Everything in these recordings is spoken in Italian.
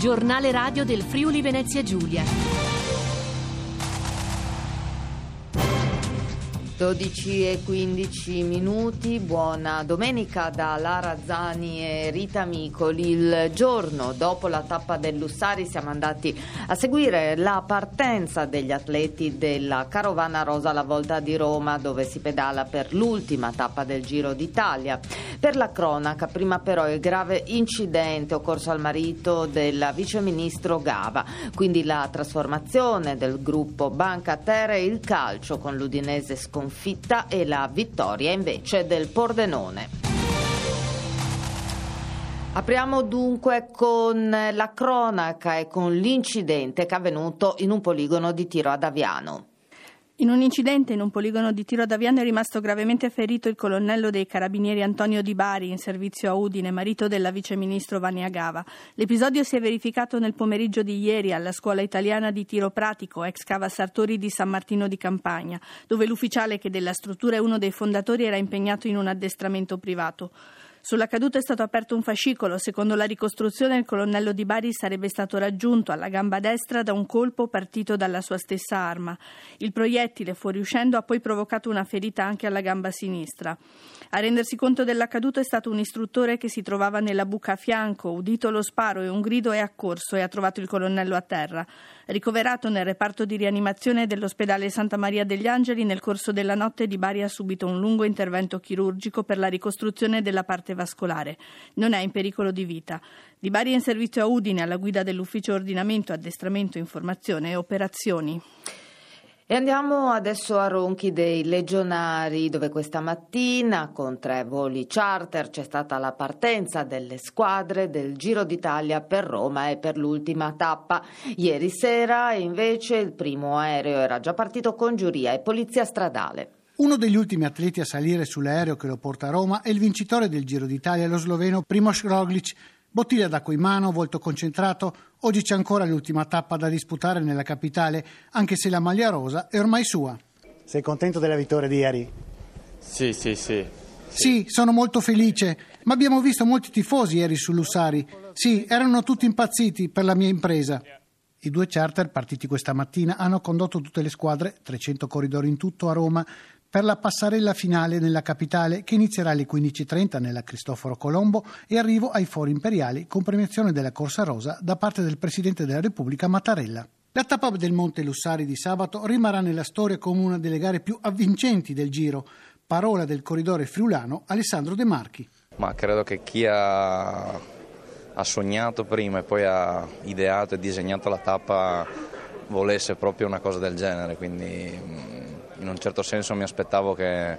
giornale radio del Friuli Venezia Giulia. 12:15. Buona domenica da Lara Zani e Rita Micoli. Il giorno dopo la tappa del Lussari siamo andati a seguire la partenza degli atleti della Carovana Rosa alla Volta di Roma, dove si pedala per l'ultima tappa del Giro d'Italia. Per la cronaca, prima però il grave incidente occorso al marito del viceministro Gava, quindi la trasformazione del gruppo Banca Terre e il calcio con l'Udinese sconfitta e la vittoria invece del Pordenone. Apriamo dunque con la cronaca e con l'incidente che è avvenuto in un poligono di tiro ad Aviano. In un incidente in un poligono di tiro ad Aviano è rimasto gravemente ferito il colonnello dei carabinieri Antonio Di Bari, in servizio a Udine, marito della viceministro Vania Gava. L'episodio si è verificato nel pomeriggio di ieri alla scuola italiana di tiro pratico, ex Cava Sartori di San Martino di Campagna, dove l'ufficiale che della struttura è uno dei fondatori era impegnato in un addestramento privato. Sulla caduta è stato aperto un fascicolo. Secondo la ricostruzione, il colonnello Di Bari sarebbe stato raggiunto alla gamba destra da un colpo partito dalla sua stessa arma. Il proiettile, fuoriuscendo, ha poi provocato una ferita anche alla gamba sinistra. A rendersi conto dell'accaduto è stato un istruttore che si trovava nella buca a fianco. Udito lo sparo e un grido, è accorso e ha trovato il colonnello a terra. Ricoverato nel reparto di rianimazione dell'ospedale Santa Maria degli Angeli, nel corso della notte Di Bari ha subito un lungo intervento chirurgico per la ricostruzione della parte vascolare. Non è in pericolo di vita. Di Bari è in servizio a Udine alla guida dell'ufficio ordinamento, addestramento, informazione e operazioni. E andiamo adesso a Ronchi dei Legionari, dove questa mattina con 3 voli charter c'è stata la partenza delle squadre del Giro d'Italia per Roma e per l'ultima tappa. Ieri sera invece il primo aereo era già partito con giuria e polizia stradale. Uno degli ultimi atleti a salire sull'aereo che lo porta a Roma è il vincitore del Giro d'Italia, lo sloveno Primož Roglič. Bottiglia d'acqua in mano, volto concentrato. Oggi c'è ancora l'ultima tappa da disputare nella capitale, anche se la maglia rosa è ormai sua. Sei contento della vittoria di ieri? Sì, sono molto felice, ma abbiamo visto molti tifosi ieri su Lussari. Sì, erano tutti impazziti per la mia impresa. I 2 charter partiti questa mattina hanno condotto tutte le squadre, 300 corridori in tutto, a Roma per la passerella finale nella capitale, che inizierà alle 15:30 nella Cristoforo Colombo e arrivo ai Fori Imperiali con premiazione della Corsa Rosa da parte del Presidente della Repubblica Mattarella. La tappa del Monte Lussari di sabato rimarrà nella storia come una delle gare più avvincenti del Giro. Parola del corridore friulano Alessandro De Marchi. Ma credo che chi ha sognato prima e poi ha ideato e disegnato la tappa volesse proprio una cosa del genere, quindi in un certo senso mi aspettavo che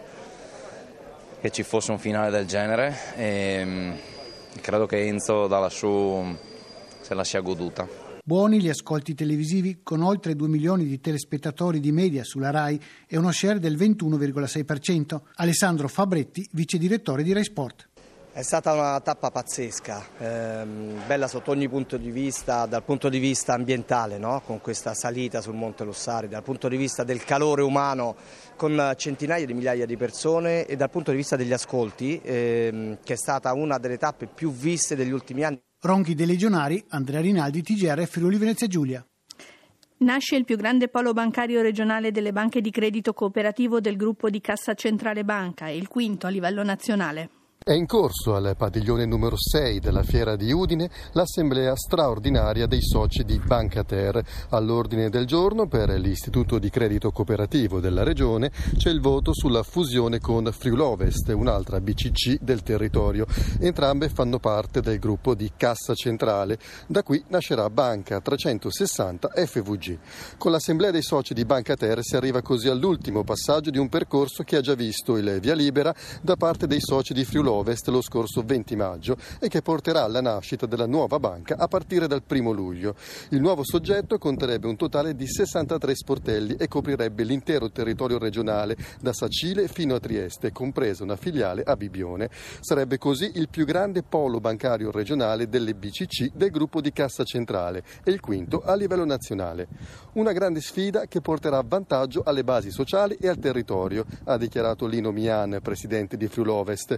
ci fosse un finale del genere e credo che Enzo da lassù se la sia goduta. Buoni gli ascolti televisivi, con oltre 2 milioni di telespettatori di media sulla Rai e uno share del 21,6%. Alessandro Fabretti, vice direttore di Rai Sport. È stata una tappa pazzesca, bella sotto ogni punto di vista, dal punto di vista ambientale, no? Con questa salita sul Monte Lussari, dal punto di vista del calore umano con centinaia di migliaia di persone e dal punto di vista degli ascolti, che è stata una delle tappe più viste degli ultimi anni. Ronchi dei Legionari, Andrea Rinaldi, TGR Friuli Venezia Giulia. Nasce il più grande polo bancario regionale delle banche di credito cooperativo del gruppo di Cassa Centrale Banca e il quinto a livello nazionale. È in corso al padiglione numero 6 della Fiera di Udine l'assemblea straordinaria dei soci di Banca Ter. All'ordine del giorno per l'Istituto di Credito Cooperativo della Regione c'è il voto sulla fusione con Friulovest, un'altra BCC del territorio. Entrambe fanno parte del gruppo di Cassa Centrale. Da qui nascerà Banca 360 FVG. Con l'assemblea dei soci di Banca Ter si arriva così all'ultimo passaggio di un percorso che ha già visto il via libera da parte dei soci di Friulovest lo scorso 20 maggio e che porterà alla nascita della nuova banca a partire dal 1 luglio. Il nuovo soggetto conterebbe un totale di 63 sportelli e coprirebbe l'intero territorio regionale da Sacile fino a Trieste, compresa una filiale a Bibione. Sarebbe così il più grande polo bancario regionale delle BCC del gruppo di Cassa Centrale e il quinto a livello nazionale. Una grande sfida che porterà vantaggio alle basi sociali e al territorio, ha dichiarato Lino Mian, presidente di Friulovest.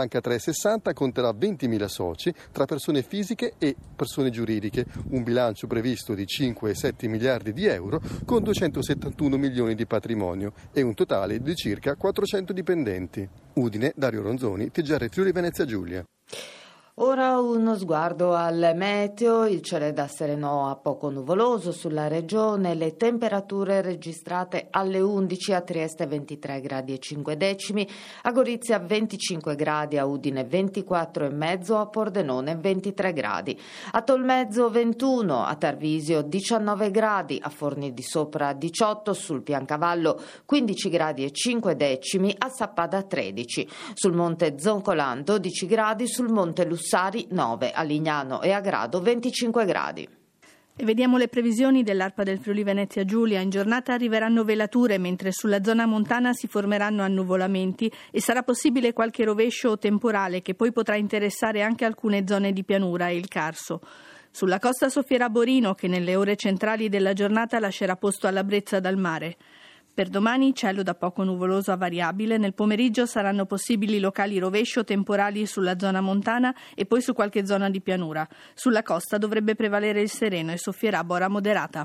Banca 360 conterà 20.000 soci tra persone fisiche e persone giuridiche, un bilancio previsto di 5,7 miliardi di euro con 271 milioni di patrimonio e un totale di circa 400 dipendenti. Udine, Dario Ronzoni, TGR Friuli Venezia Giulia. Ora uno sguardo al meteo, il cielo è da sereno a poco nuvoloso sulla regione, le temperature registrate alle 11 a Trieste 23 gradi e 5 decimi, a Gorizia 25 gradi, a Udine 24,5, a Pordenone 23 gradi, a Tolmezzo 21, a Tarvisio 19 gradi, a Forni di Sopra 18, sul Piancavallo 15 gradi e 5 decimi, a Sappada 13, sul Monte Zoncolan 12 gradi, sul Monte Lussari 9, a Lignano e a Grado 25 gradi. E vediamo le previsioni dell'ARPA del Friuli Venezia Giulia. In giornata arriveranno velature, mentre sulla zona montana si formeranno annuvolamenti e sarà possibile qualche rovescio o temporale che poi potrà interessare anche alcune zone di pianura e il Carso. Sulla costa soffierà Borino, che nelle ore centrali della giornata lascerà posto alla brezza dal mare. Per domani cielo da poco nuvoloso a variabile, nel pomeriggio saranno possibili locali rovescio temporali sulla zona montana e poi su qualche zona di pianura. Sulla costa dovrebbe prevalere il sereno e soffierà bora moderata.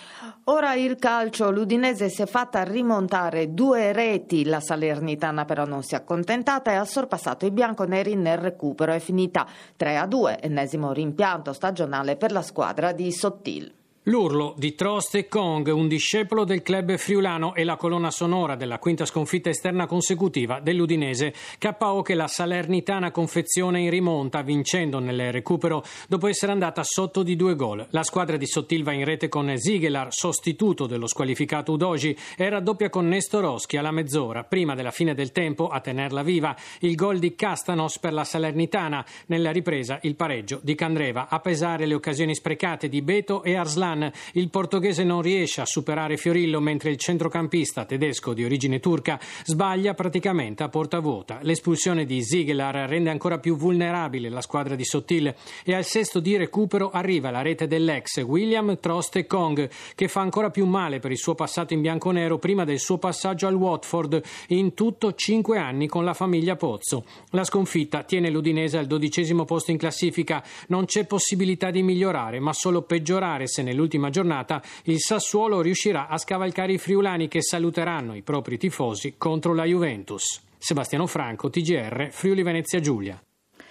Ora il calcio, l'Udinese si è fatta rimontare 2 reti, la Salernitana però non si è accontentata e ha sorpassato i bianconeri nel recupero, è finita 3-2, ennesimo rimpianto stagionale per la squadra di Sottil. L'urlo di Troste Kong, un discepolo del club friulano e la colonna sonora della quinta sconfitta esterna consecutiva dell'Udinese. KO che la Salernitana confeziona in rimonta, vincendo nel recupero dopo essere andata sotto di 2 gol. La squadra di Sottil va in rete con Zigelar, sostituto dello squalificato Udoji, e raddoppia con Nestorowski alla mezz'ora. Prima della fine del tempo, a tenerla viva, il gol di Castanos per la Salernitana. Nella ripresa il pareggio di Candreva. A pesare le occasioni sprecate di Beto e Arslan. Il portoghese non riesce a superare Fiorillo, mentre il centrocampista tedesco di origine turca sbaglia praticamente a porta vuota. L'espulsione di Zigelar rende ancora più vulnerabile la squadra di Sottil e al sesto di recupero arriva la rete dell'ex William Troste Kong, che fa ancora più male per il suo passato in bianconero prima del suo passaggio al Watford, in tutto 5 anni con la famiglia Pozzo. La sconfitta tiene l'Udinese al 12° posto in classifica. Non c'è possibilità di migliorare, ma solo peggiorare se nell'ultima giornata il Sassuolo riuscirà a scavalcare i friulani, che saluteranno i propri tifosi contro la Juventus. Sebastiano Franco, TGR Friuli Venezia Giulia.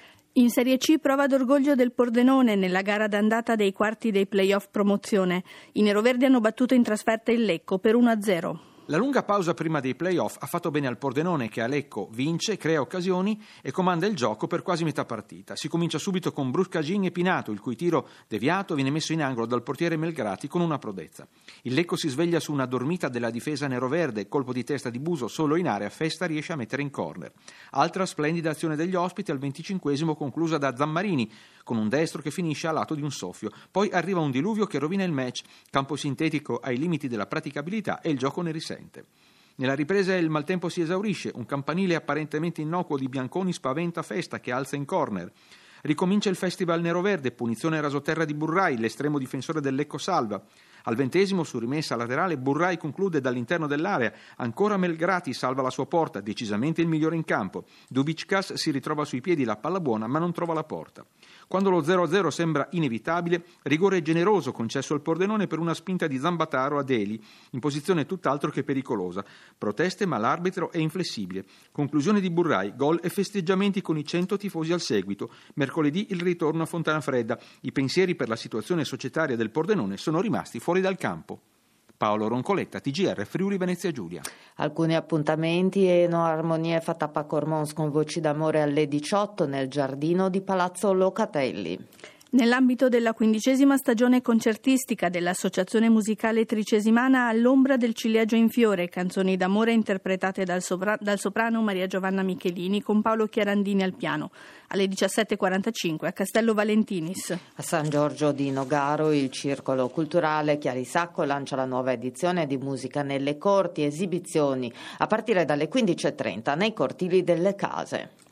In Serie C prova d'orgoglio del Pordenone nella gara d'andata dei quarti dei play-off promozione. I neroverdi hanno battuto in trasferta il Lecco per 1-0. La lunga pausa prima dei play-off ha fatto bene al Pordenone, che a Lecco vince, crea occasioni e comanda il gioco per quasi metà partita. Si comincia subito con Bruscagin e Pinato, il cui tiro deviato viene messo in angolo dal portiere Melgrati con una prodezza. Il Lecco si sveglia su una dormita della difesa neroverde, colpo di testa di Buso solo in area, Festa riesce a mettere in corner. Altra splendida azione degli ospiti al 25° conclusa da Zammarini, con un destro che finisce a lato di un soffio. Poi arriva un diluvio che rovina il match, campo sintetico ai limiti della praticabilità e il gioco ne risente. Nella ripresa il maltempo si esaurisce, un campanile apparentemente innocuo di Bianconi spaventa Festa, che alza in corner. Ricomincia il festival neroverde, punizione rasoterra di Burrai, l'estremo difensore del Lecco salva. Al 20° su rimessa laterale Burrai conclude dall'interno dell'area, ancora Melgrati salva la sua porta, decisamente il migliore in campo. Dubickas si ritrova sui piedi la palla buona ma non trova la porta. Quando lo 0-0 sembra inevitabile, rigore generoso concesso al Pordenone per una spinta di Zambataro a Deli, in posizione tutt'altro che pericolosa. Proteste ma l'arbitro è inflessibile. Conclusione di Burrai, gol e festeggiamenti con i 100 tifosi al seguito. Mercoledì il ritorno a Fontanafredda. I pensieri per la situazione societaria del Pordenone sono rimasti fuori dal campo. Paolo Roncoletta, TGR Friuli Venezia Giulia. Alcuni appuntamenti: Eno Armonie Fatappa Cormons con voci d'amore alle 18 nel giardino di Palazzo Locatelli. Nell'ambito della 15ª stagione concertistica dell'Associazione Musicale Tricesimana, All'ombra del ciliegio in fiore, canzoni d'amore interpretate dal soprano Maria Giovanna Michelini con Paolo Chiarandini al piano, alle 17:45 a Castello Valentinis. A San Giorgio di Nogaro il Circolo Culturale Chiarisacco lancia la nuova edizione di Musica nelle Corti, esibizioni a partire dalle 15:30 nei cortili delle case.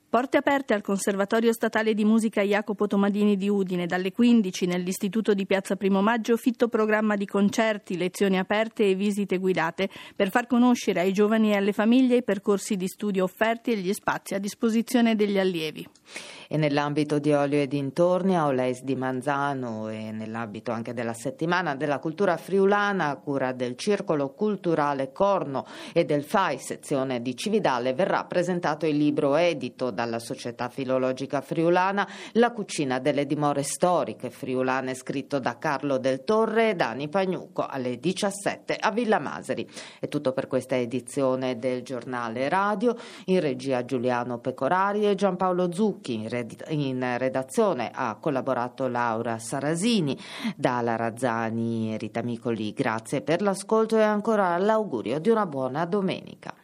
Porte aperte al Conservatorio Statale di Musica Jacopo Tomadini di Udine. Dalle 15 nell'Istituto di Piazza Primo Maggio fitto programma di concerti, lezioni aperte e visite guidate per far conoscere ai giovani e alle famiglie i percorsi di studio offerti e gli spazi a disposizione degli allievi. E nell'ambito di Olio e dintorni a Olès di Manzano e nell'ambito anche della settimana della cultura friulana a cura del Circolo Culturale Corno e del FAI sezione di Cividale verrà presentato il libro edito dalla Società Filologica Friulana La cucina delle dimore storiche friulane, scritto da Carlo Del Torre e Dani Pagnucco, alle 17 a Villa Maseri. È tutto per questa edizione del Giornale Radio. In regia Giuliano Pecorari e Giampaolo Zucchi. In redazione ha collaborato Laura Sarasini. Da Lara Razzani e Rita Micoli grazie per l'ascolto e ancora l'augurio di una buona domenica.